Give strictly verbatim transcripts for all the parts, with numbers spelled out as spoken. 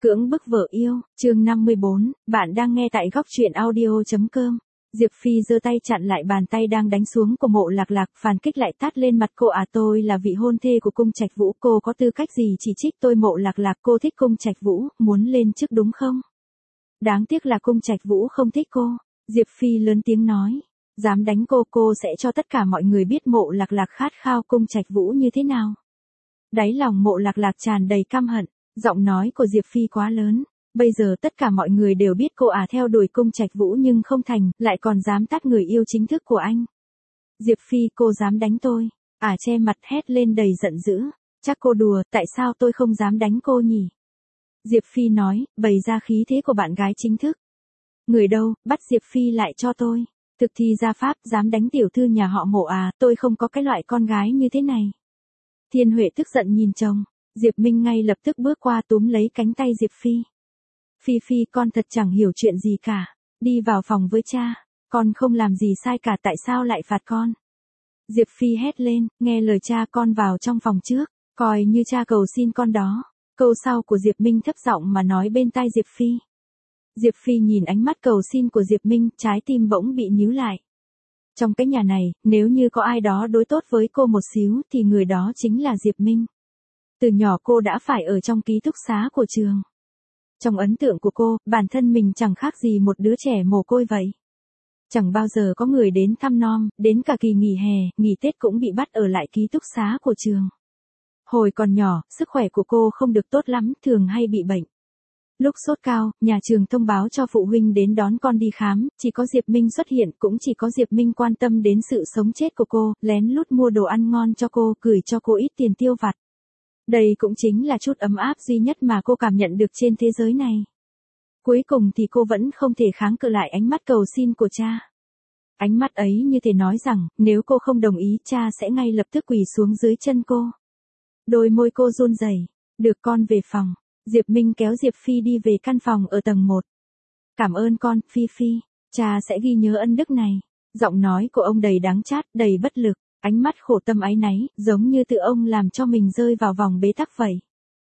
Cưỡng bức vợ yêu, chương năm mươi bốn, bạn đang nghe tại góc truyện audio.com. Diệp Phi giơ tay chặn lại bàn tay đang đánh xuống của Mộ Lạc Lạc, phản kích lại tát lên mặt cô. À, tôi là vị hôn thê của Cung Trạch Vũ, cô có tư cách gì chỉ trích tôi? Mộ Lạc Lạc, cô thích Cung Trạch Vũ, muốn lên chức đúng không? Đáng tiếc là Cung Trạch Vũ không thích cô. Diệp Phi lớn tiếng nói, dám đánh cô, cô sẽ cho tất cả mọi người biết Mộ Lạc Lạc khát khao Cung Trạch Vũ như thế nào. Đáy lòng Mộ Lạc Lạc tràn đầy căm hận. Giọng nói của Diệp Phi quá lớn, bây giờ tất cả mọi người đều biết cô à theo đuổi Cung Trạch Vũ nhưng không thành, lại còn dám tát người yêu chính thức của anh. Diệp Phi, cô dám đánh tôi? À, che mặt hét lên đầy giận dữ, chắc cô đùa, tại sao tôi không dám đánh cô nhỉ? Diệp Phi nói, bày ra khí thế của bạn gái chính thức. Người đâu, bắt Diệp Phi lại cho tôi. Thực thi gia pháp, dám đánh tiểu thư nhà họ Mộ à, tôi không có cái loại con gái như thế này. Thiên Huệ tức giận nhìn chồng. Diệp Minh ngay lập tức bước qua túm lấy cánh tay Diệp Phi. Phi Phi, con thật chẳng hiểu chuyện gì cả. Đi vào phòng với cha. Con không làm gì sai cả, tại sao lại phạt con? Diệp Phi hét lên, nghe lời cha, con vào trong phòng trước. Coi như cha cầu xin con đó. Câu sau của Diệp Minh thấp giọng mà nói bên tai Diệp Phi. Diệp Phi nhìn ánh mắt cầu xin của Diệp Minh, trái tim bỗng bị níu lại. Trong cái nhà này, nếu như có ai đó đối tốt với cô một xíu thì người đó chính là Diệp Minh. Từ nhỏ cô đã phải ở trong ký túc xá của trường. Trong ấn tượng của cô, bản thân mình chẳng khác gì một đứa trẻ mồ côi vậy. Chẳng bao giờ có người đến thăm nom, đến cả kỳ nghỉ hè, nghỉ Tết cũng bị bắt ở lại ký túc xá của trường. Hồi còn nhỏ, sức khỏe của cô không được tốt lắm, thường hay bị bệnh. Lúc sốt cao, nhà trường thông báo cho phụ huynh đến đón con đi khám, chỉ có Diệp Minh xuất hiện, cũng chỉ có Diệp Minh quan tâm đến sự sống chết của cô, lén lút mua đồ ăn ngon cho cô, gửi cho cô ít tiền tiêu vặt. Đây cũng chính là chút ấm áp duy nhất mà cô cảm nhận được trên thế giới này. Cuối cùng thì cô vẫn không thể kháng cự lại ánh mắt cầu xin của cha. Ánh mắt ấy như thể nói rằng, nếu cô không đồng ý, cha sẽ ngay lập tức quỳ xuống dưới chân cô. Đôi môi cô run rẩy, được, con về phòng. Diệp Minh kéo Diệp Phi đi về căn phòng ở tầng một. Cảm ơn con, Phi Phi, cha sẽ ghi nhớ ân đức này. Giọng nói của ông đầy đắng chát, đầy bất lực. Ánh mắt khổ tâm áy náy, giống như tự ông làm cho mình rơi vào vòng bế tắc vậy.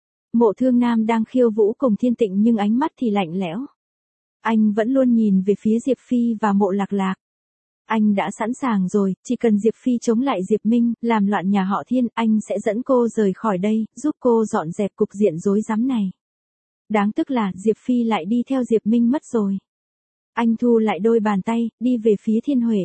Mộ Thương Nam đang khiêu vũ cùng Thiên Tịnh nhưng ánh mắt thì lạnh lẽo. Anh vẫn luôn nhìn về phía Diệp Phi và Mộ Lạc Lạc. Anh đã sẵn sàng rồi, chỉ cần Diệp Phi chống lại Diệp Minh, làm loạn nhà họ Thiên, anh sẽ dẫn cô rời khỏi đây, giúp cô dọn dẹp cục diện rối rắm này. Đáng tiếc là Diệp Phi lại đi theo Diệp Minh mất rồi. Anh thu lại đôi bàn tay, đi về phía Thiên Huệ.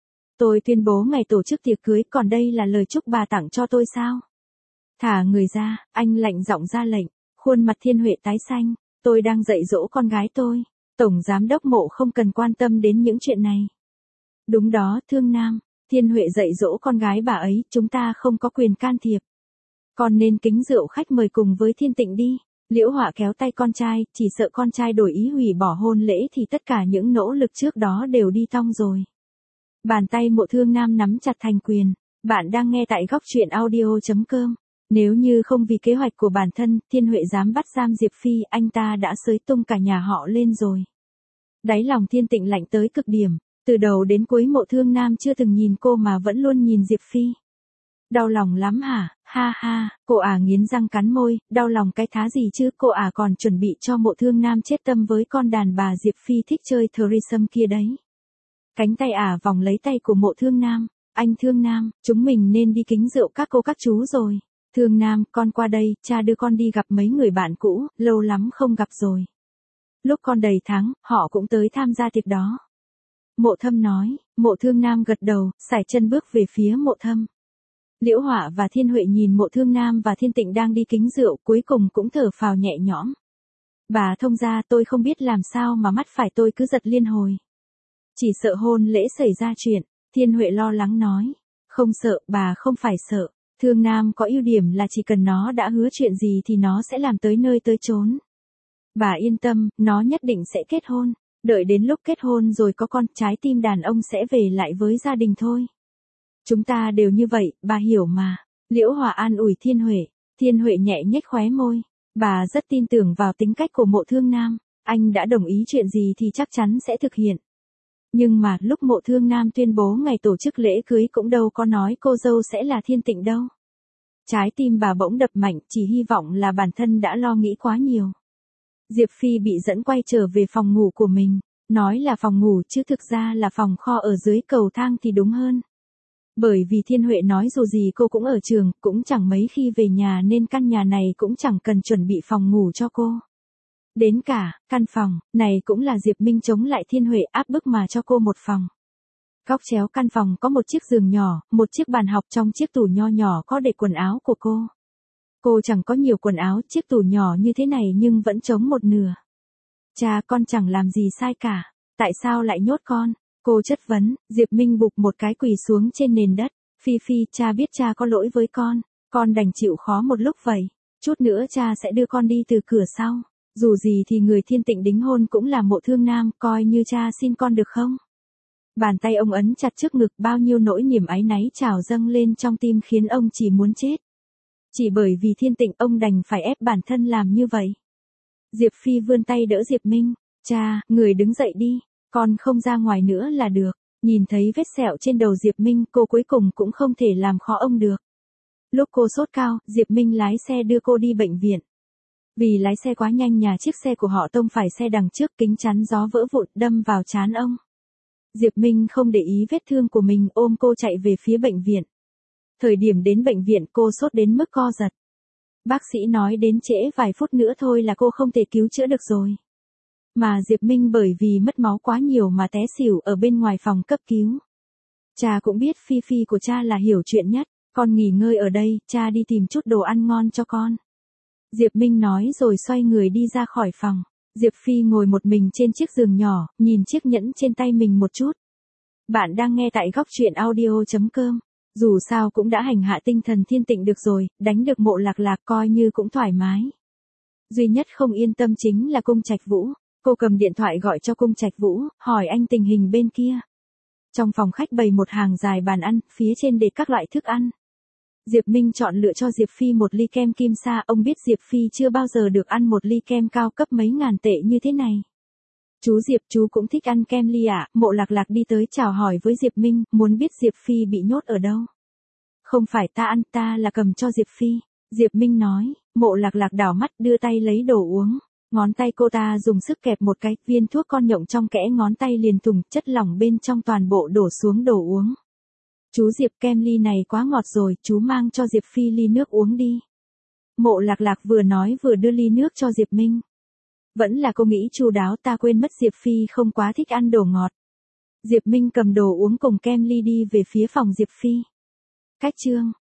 Tôi tuyên bố ngày tổ chức tiệc cưới, còn đây là lời chúc bà tặng cho tôi sao? Thả người ra, anh lạnh giọng ra lệnh, khuôn mặt Thiên Huệ tái xanh, tôi đang dạy dỗ con gái tôi, Tổng Giám đốc Mộ không cần quan tâm đến những chuyện này. Đúng đó, Thương Nam, Thiên Huệ dạy dỗ con gái bà ấy, chúng ta không có quyền can thiệp. Con nên kính rượu khách mời cùng với Thiên Tịnh đi. Liễu Họa kéo tay con trai, chỉ sợ con trai đổi ý hủy bỏ hôn lễ thì tất cả những nỗ lực trước đó đều đi tong rồi. Bàn tay Mộ Thương Nam nắm chặt thành quyền. Bạn đang nghe tại góc truyện audio.com. Nếu như không vì kế hoạch của bản thân, Thiên Huệ dám bắt giam Diệp Phi, anh ta đã xới tung cả nhà họ lên rồi. Đáy lòng Thiên Tịnh lạnh tới cực điểm. Từ đầu đến cuối Mộ Thương Nam chưa từng nhìn cô mà vẫn luôn nhìn Diệp Phi. Đau lòng lắm hả? Ha ha, cô à nghiến răng cắn môi, đau lòng cái thá gì chứ, cô à còn chuẩn bị cho Mộ Thương Nam chết tâm với con đàn bà Diệp Phi thích chơi threesome kia đấy. Cánh tay ả à vòng lấy tay của Mộ Thương Nam, anh Thương Nam, chúng mình nên đi kính rượu các cô các chú rồi. Thương Nam, con qua đây, cha đưa con đi gặp mấy người bạn cũ, lâu lắm không gặp rồi. Lúc con đầy tháng, họ cũng tới tham gia tiệc đó. Mộ Thâm nói. Mộ Thương Nam gật đầu, sải chân bước về phía Mộ Thâm. Liễu Họa và Thiên Huệ nhìn Mộ Thương Nam và Thiên Tịnh đang đi kính rượu, cuối cùng cũng thở phào nhẹ nhõm. Bà thông gia, tôi không biết làm sao mà mắt phải tôi cứ giật liên hồi. Chỉ sợ hôn lễ xảy ra chuyện, Thiên Huệ lo lắng nói. Không sợ, bà không phải sợ. Thương Nam có ưu điểm là chỉ cần nó đã hứa chuyện gì thì nó sẽ làm tới nơi tới chốn. Bà yên tâm, nó nhất định sẽ kết hôn. Đợi đến lúc kết hôn rồi có con, trái tim đàn ông sẽ về lại với gia đình thôi. Chúng ta đều như vậy, bà hiểu mà. Liễu Họa an ủi Thiên Huệ. Thiên Huệ nhẹ nhếch khóe môi. Bà rất tin tưởng vào tính cách của Mộ Thương Nam. Anh đã đồng ý chuyện gì thì chắc chắn sẽ thực hiện. Nhưng mà lúc Mộ Thương Nam tuyên bố ngày tổ chức lễ cưới cũng đâu có nói cô dâu sẽ là Thiên Tịnh đâu. Trái tim bà bỗng đập mạnh, chỉ hy vọng là bản thân đã lo nghĩ quá nhiều. Diệp Phi bị dẫn quay trở về phòng ngủ của mình. Nói là phòng ngủ chứ thực ra là phòng kho ở dưới cầu thang thì đúng hơn. Bởi vì Thiên Huệ nói dù gì cô cũng ở trường, cũng chẳng mấy khi về nhà nên căn nhà này cũng chẳng cần chuẩn bị phòng ngủ cho cô. Đến cả, căn phòng, này cũng là Diệp Minh chống lại Thiên Huệ áp bức mà cho cô một phòng. Góc chéo căn phòng có một chiếc giường nhỏ, một chiếc bàn học trong chiếc tủ nho nhỏ có để quần áo của cô. Cô chẳng có nhiều quần áo, chiếc tủ nhỏ như thế này nhưng vẫn trống một nửa. Cha con chẳng làm gì sai cả, tại sao lại nhốt con? Cô chất vấn, Diệp Minh bụp một cái quỳ xuống trên nền đất. Phi Phi, cha biết cha có lỗi với con, con đành chịu khó một lúc vậy. Chút nữa cha sẽ đưa con đi từ cửa sau. Dù gì thì người Thiên Tịnh đính hôn cũng là Mộ Thương Nam, coi như cha xin con được không? Bàn tay ông ấn chặt trước ngực, bao nhiêu nỗi niềm áy náy trào dâng lên trong tim khiến ông chỉ muốn chết. Chỉ bởi vì Thiên Tịnh ông đành phải ép bản thân làm như vậy. Diệp Phi vươn tay đỡ Diệp Minh. Cha, người đứng dậy đi, con không ra ngoài nữa là được. Nhìn thấy vết sẹo trên đầu Diệp Minh, cô cuối cùng cũng không thể làm khó ông được. Lúc cô sốt cao, Diệp Minh lái xe đưa cô đi bệnh viện. Vì lái xe quá nhanh nhà chiếc xe của họ tông phải xe đằng trước, kính chắn gió vỡ vụn đâm vào trán ông. Diệp Minh không để ý vết thương của mình, ôm cô chạy về phía bệnh viện. Thời điểm đến bệnh viện cô sốt đến mức co giật. Bác sĩ nói đến trễ vài phút nữa thôi là cô không thể cứu chữa được rồi. Mà Diệp Minh bởi vì mất máu quá nhiều mà té xỉu ở bên ngoài phòng cấp cứu. Cha cũng biết Phi Phi của cha là hiểu chuyện nhất, con nghỉ ngơi ở đây, cha đi tìm chút đồ ăn ngon cho con. Diệp Minh nói rồi xoay người đi ra khỏi phòng. Diệp Phi ngồi một mình trên chiếc giường nhỏ, nhìn chiếc nhẫn trên tay mình một chút. Bạn đang nghe tại góc truyện audio chấm com. Dù sao cũng đã hành hạ tinh thần Thiên Tịnh được rồi, đánh được Mộ Lạc Lạc coi như cũng thoải mái. Duy nhất không yên tâm chính là Cung Trạch Vũ. Cô cầm điện thoại gọi cho Cung Trạch Vũ, hỏi anh tình hình bên kia. Trong phòng khách bày một hàng dài bàn ăn, phía trên để các loại thức ăn. Diệp Minh chọn lựa cho Diệp Phi một ly kem kim sa, ông biết Diệp Phi chưa bao giờ được ăn một ly kem cao cấp mấy ngàn tệ như thế này. Chú Diệp, chú cũng thích ăn kem ly ạ. Mộ Lạc Lạc đi tới chào hỏi với Diệp Minh, muốn biết Diệp Phi bị nhốt ở đâu. Không phải ta ăn, ta là cầm cho Diệp Phi. Diệp Minh nói. Mộ Lạc Lạc đảo mắt đưa tay lấy đồ uống. Ngón tay cô ta dùng sức kẹp một cái, viên thuốc con nhộng trong kẽ ngón tay liền thùng, chất lỏng bên trong toàn bộ đổ xuống đồ uống. Chú Diệp, kem ly này quá ngọt rồi, chú mang cho Diệp Phi ly nước uống đi. Mộ Lạc Lạc vừa nói vừa đưa ly nước cho Diệp Minh. Vẫn là cô nghĩ chu đáo, ta quên mất Diệp Phi không quá thích ăn đồ ngọt. Diệp Minh cầm đồ uống cùng kem ly đi về phía phòng Diệp Phi. Cách chương